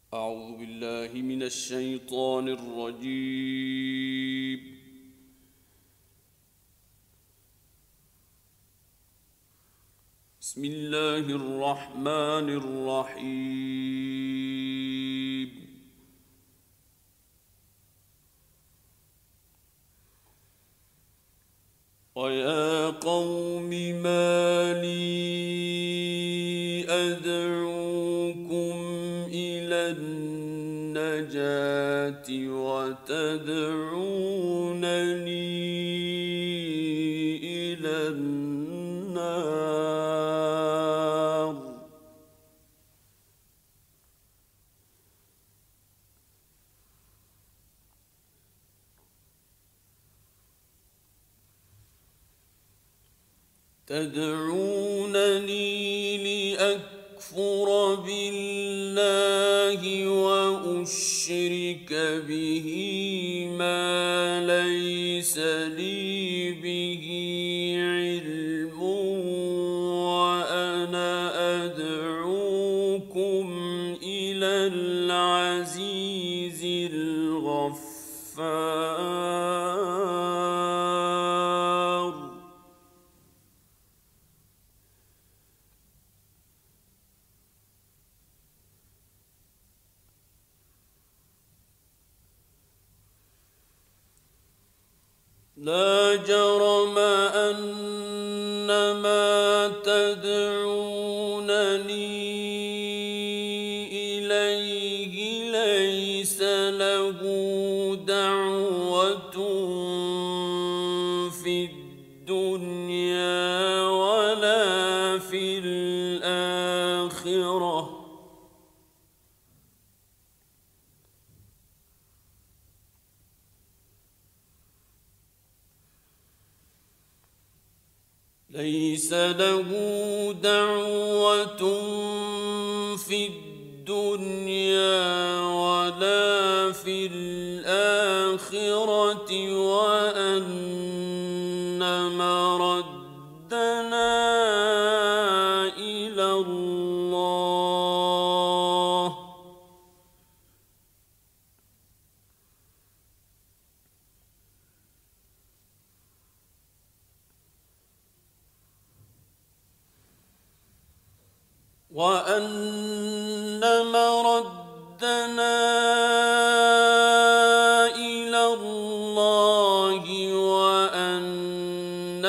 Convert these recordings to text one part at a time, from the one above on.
أعوذ بالله من الشيطان الرجيم. بسم الله الرحمن الرحيم. ويا قوم ما لي أدعوكم إلى النجاة وتدعونني إلى النار. تدعونني لأكفر بالله وأشرك به ما ليس لي به علم، وأنا أدعوكم إلى العزيز الغفار. لا جرم أن ما تدعونني إليه ليس له دعوة في الدنيا ولا في الآخرة. ليس له دعوة في الدنيا ولا في الآخرة، وأن مردنا إلى الله. وأن مردنا إلى الله، وأن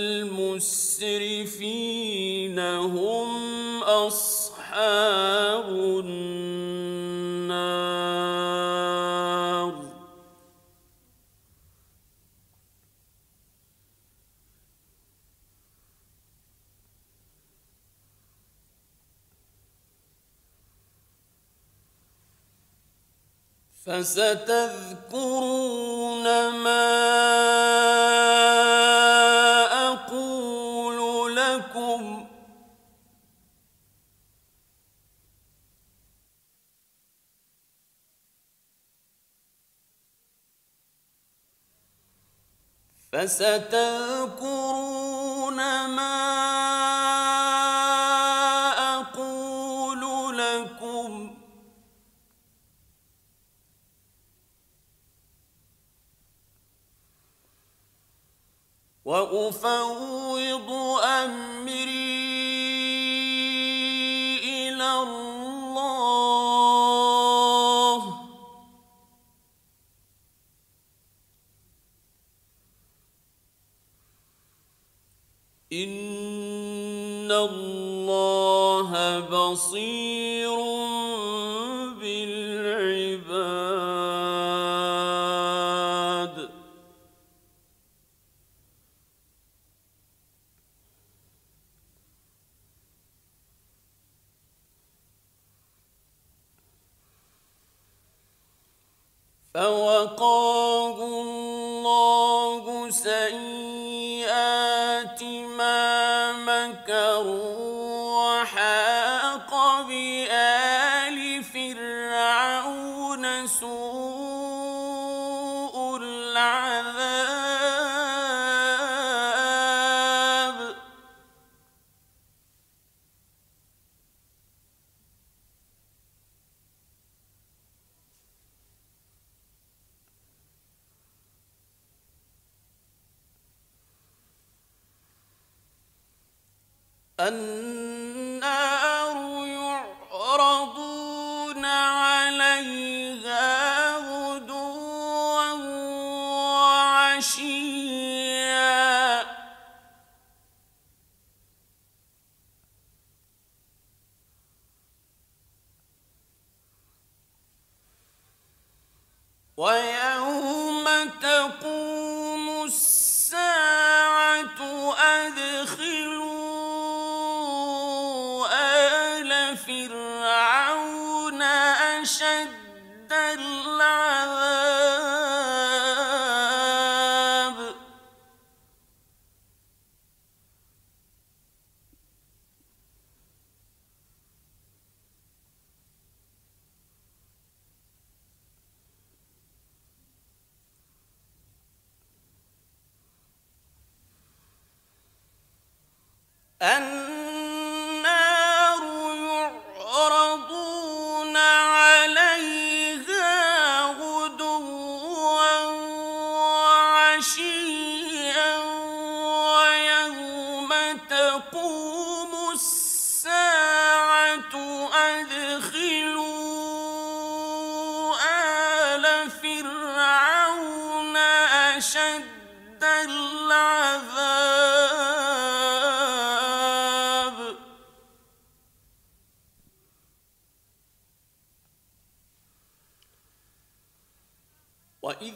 المسرفين هم أصحاب النار. فستذكرون ما أقول لكم. فستذكرون ما أقول لكم، وأفوض أمري إلى الله. إن الله بصير بالعباد. فوقاه الله سيئات ما مكروا، وحاق بآل فرعون سوء العذاب. النار يعرضون عليها غدوا وعشيا ويوم تقوم الساعة أدخلوا آل فرعون أشد العذاب النار يعرضون عليها غدوا وعشيا ويوم تقوم الساعة أدخلوا آل فرعون أشد العذاب وإذ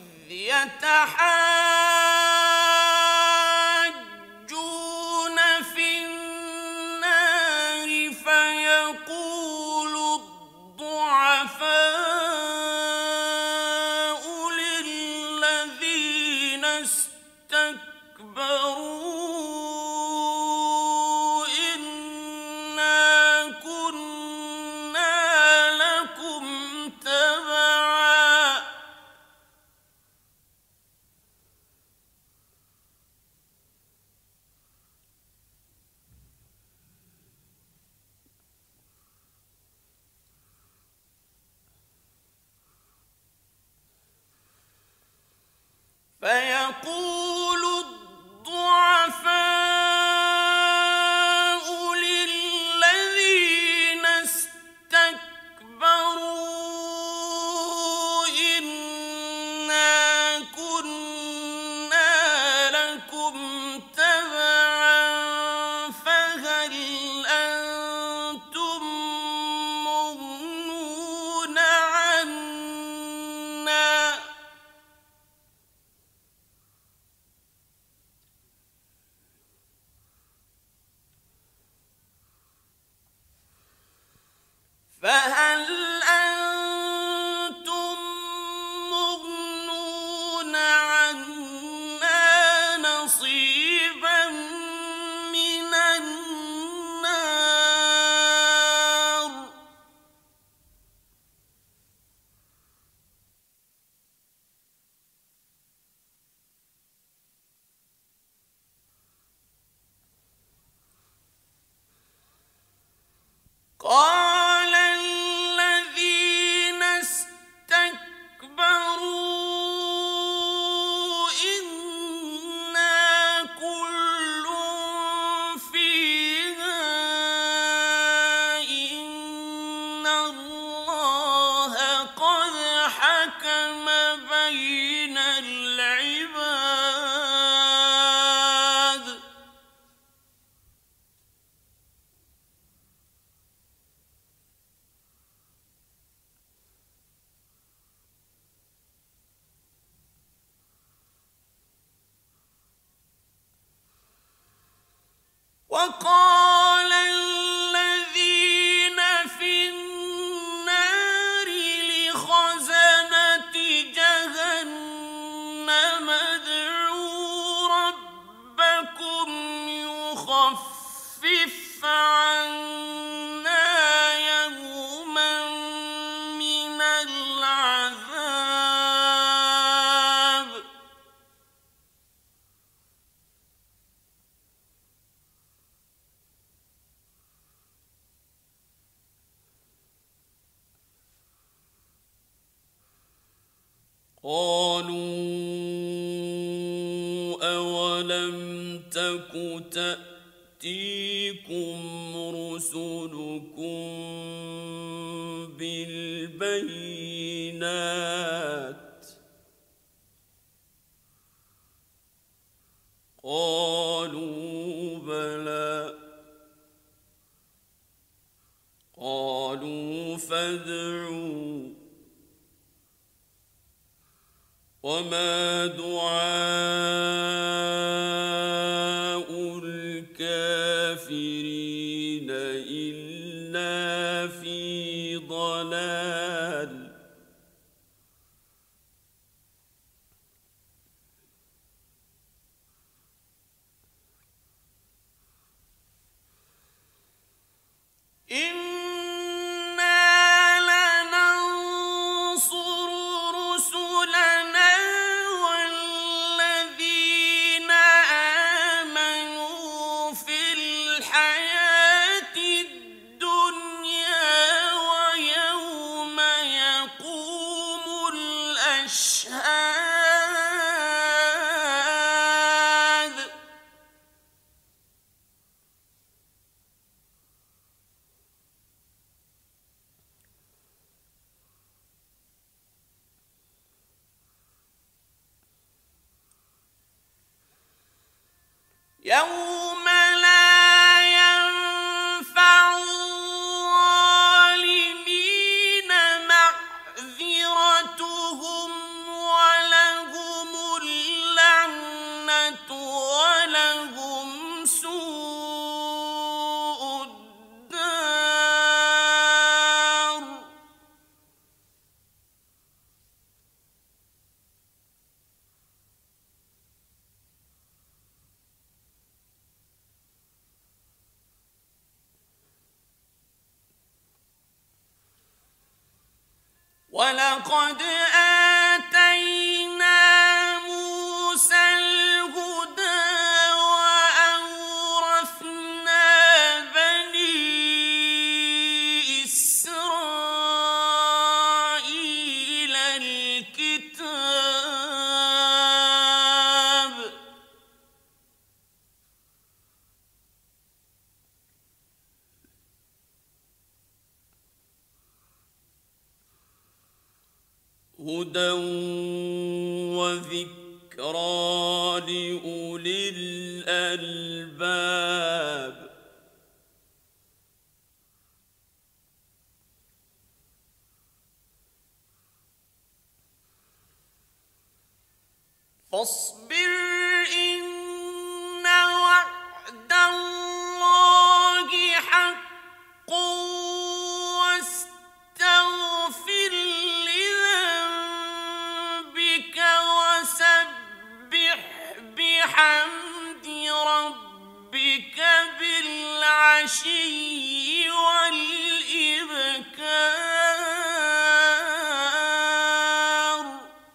يتحاجون في النار فيقول الضعفاء للذين استكبروا إنا كنا لكم تبعا فيقول الضعفاء للذين استكبروا إنا كنا لكم تبعا فهل أنتم مغنون عنا فهل أنتم مغنون عنا نصيبا من النار قال الذين استكبروا إنا كل فيها إن الله قد حكم بين العباد وقال الذين في النار لخزنة جهنم ادعوا ربكم يخفف عنا يوما من العذاب قالوا أولم تك تأتيكم تأتيكم رسلكم بالبينات قالوا بلى قالوا فادعوا وما دعاء الكافرين إلا في ضلال يوم لا ينفع الظالمين معذرتهم ولهم اللعنة ولهم سوء الدار ولقد آتينا موسى الهدى وأورثنا بني إسرائيل الكتاب هدى وذكرى لأولي الألباب فاصبر إن وعد الله حق واستغفر لذنبك وسبح بحمد ربك بالعشي والإبكار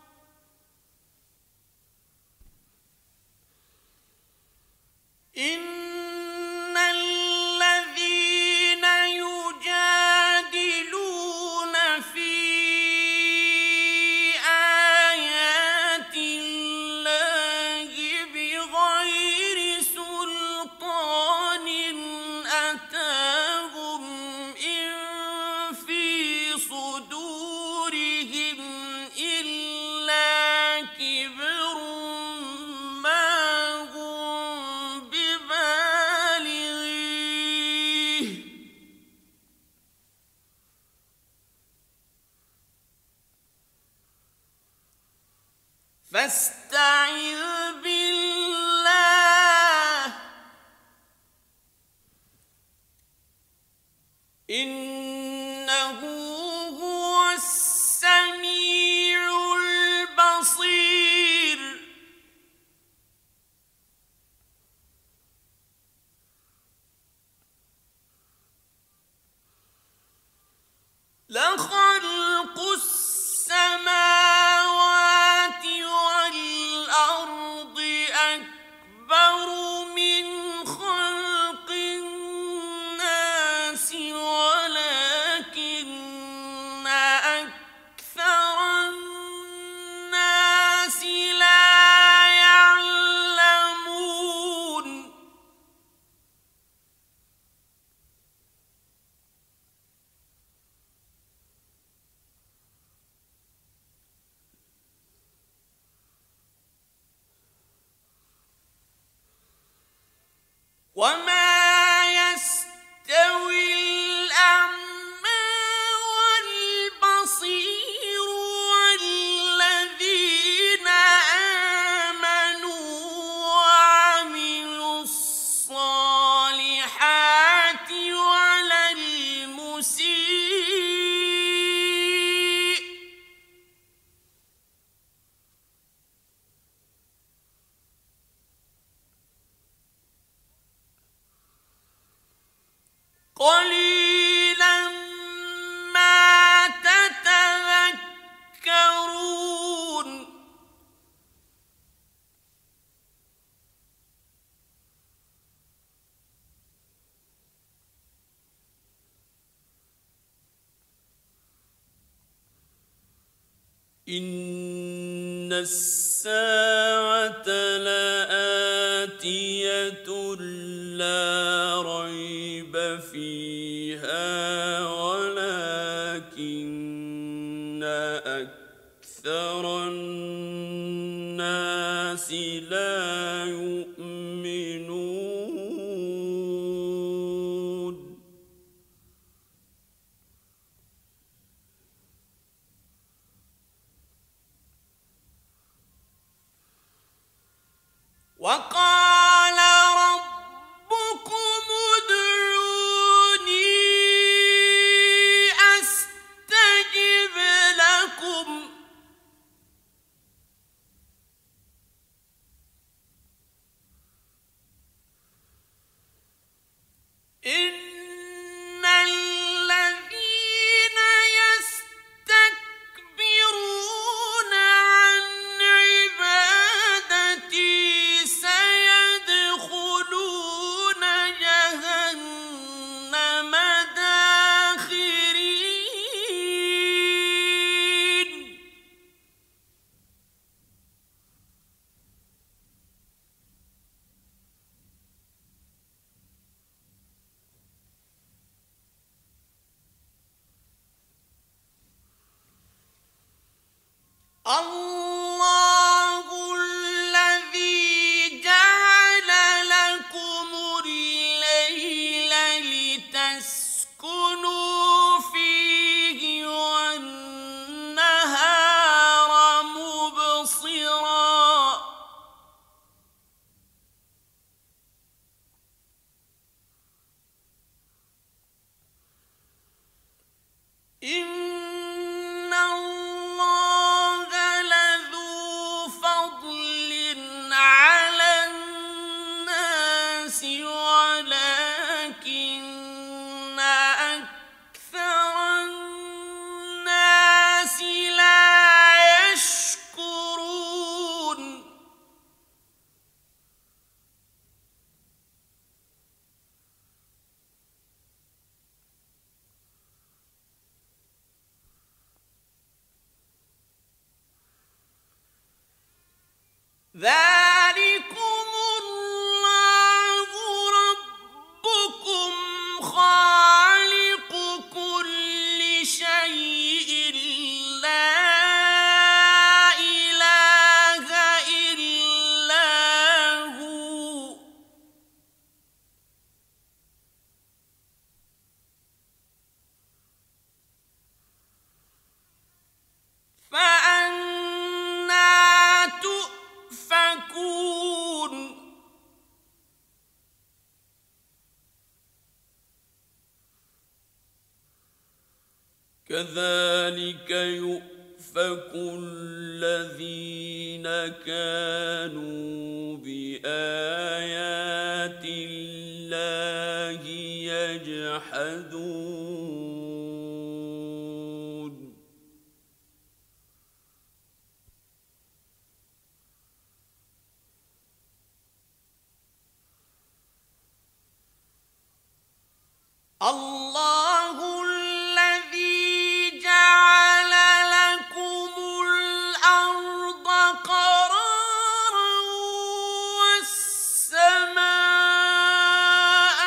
إن الذين يجادلون في آيات الله بغير سلطان أتاهم إن في صدورهم إلا كبر ما هم ببالغيه فاستعذ بالله إنه هو السميع البصير لخلق السماوات والأرض وما يستوي الأعمى والبصير والذين آمنوا وعملوا الصالحات ولا المسيء قليلا ما تتذكرون إن الساعة لآتية لا ريب فيها ولكن أكثر الناس لا يؤمنون وقال ربكم ادعوني أستجب لكم إن الذين يستكبرون عن عبادتي سيدخلون جهنم داخرين الله الذي جعل لكم الليل لتسكنوا فيه والنهار مبصرا إن الله لذو فضل على الناس ولكن أكثر الناس لا يشكرون ذلكم الله ربكم خالق كل شيء لا إله إلا هو فأنى تؤفكون كذلك يؤفك الذين كانوا بآيات الله يجحدون الله الذي جعل لكم الأرض قرارا والسماء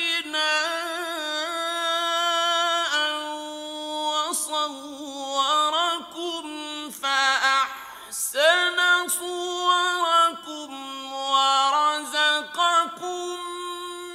بناء وصوركم فأحسن صوركم ورزقكم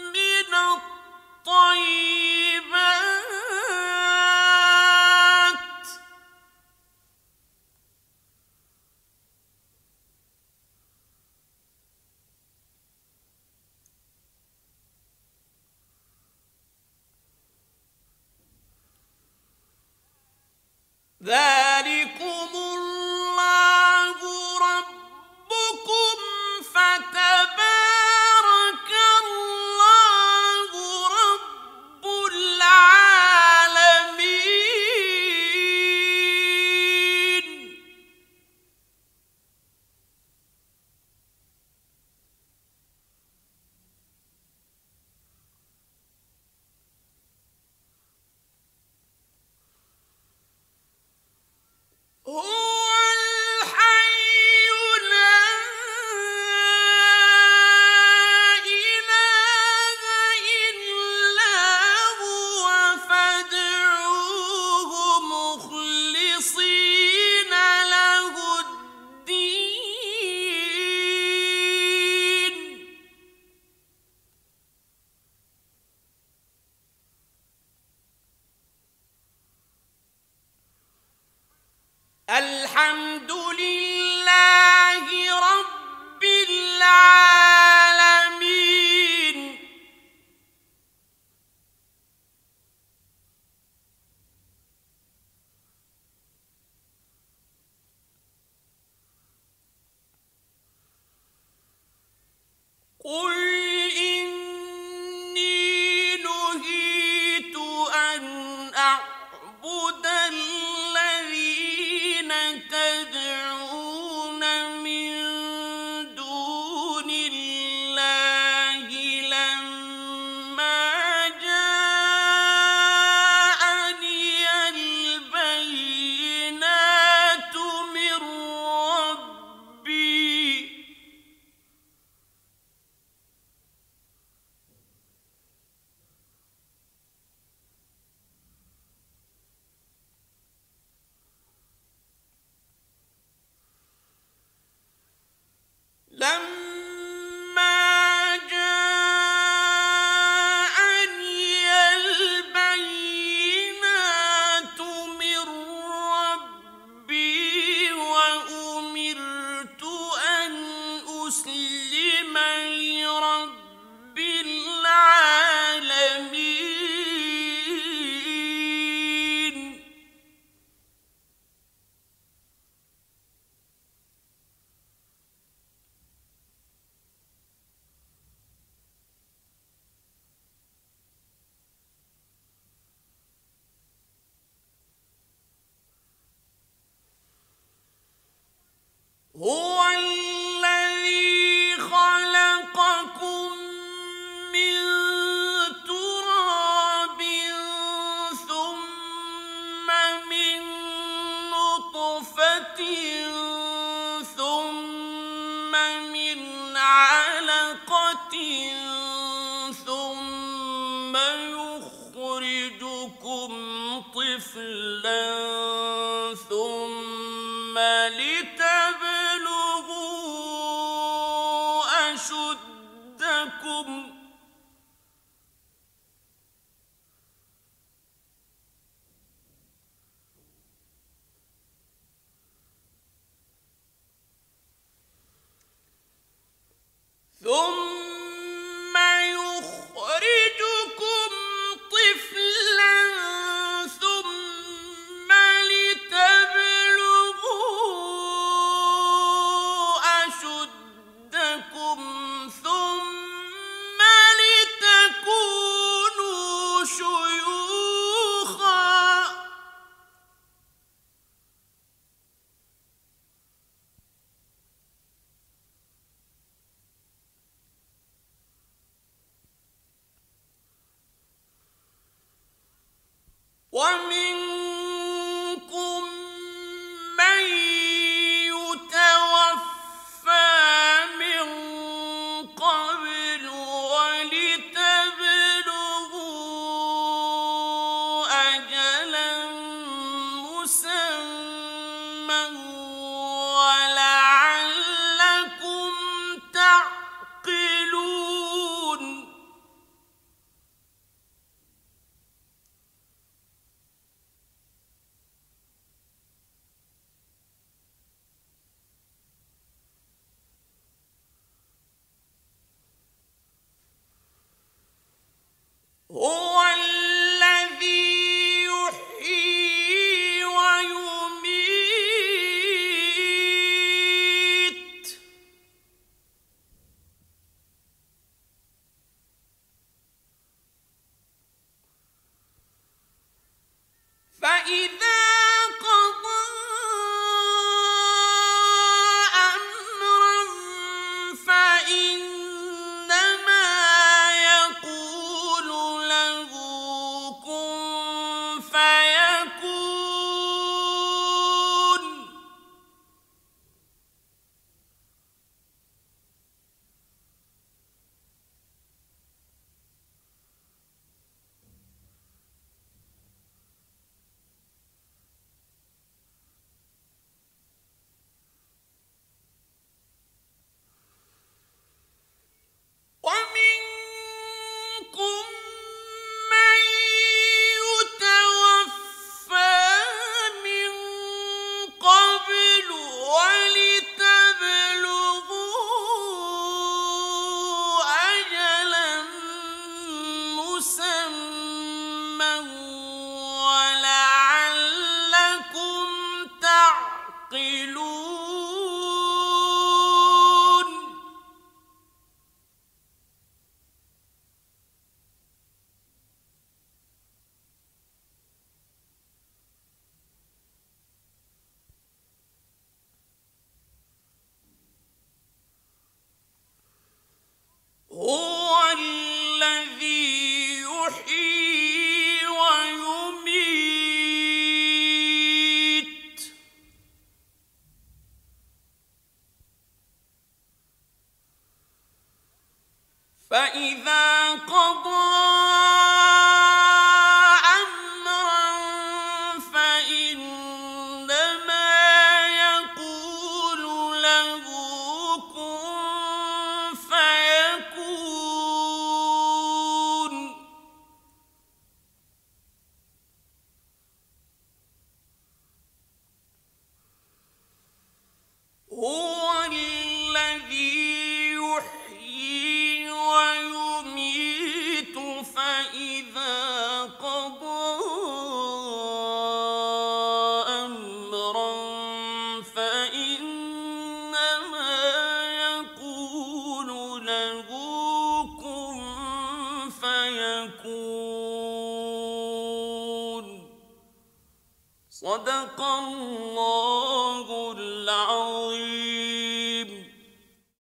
ذلكم الله ربكم فتبارك الله رب العالمين. هو الحي لا إله إلا هو فادعوه مخلصين له الدين. الحمد لله رب العالمين. قل إني نهيت أن أعبد الذين تدعون من دون الله لما جاءني البينات من ربي. لما جاءني البينات من ربي وأمرت أن أسلم لرب العالمين. هو الذي خلقكم من تراب ثم من نطفة ثم من علقة ثم يخرجكم طفلا ثم لتبلغوا أشدكم ثم يخرجكم طفلا ثم لتبلغوا أشدكم ثم لتكونوا شيوخا. ومنكم من يتوفى من قبل ولتبلغوا أجلا مسمى ولعلكم تعقلون. هو الذي يحيي ويميت هو الذي يحيي ويميت فإذا قضى أمرا فإنما يقول له كن فيكون هو الذي يحيي ويميت فإذا قضى أمرا فإنما يقول له كن فيكون صدق الله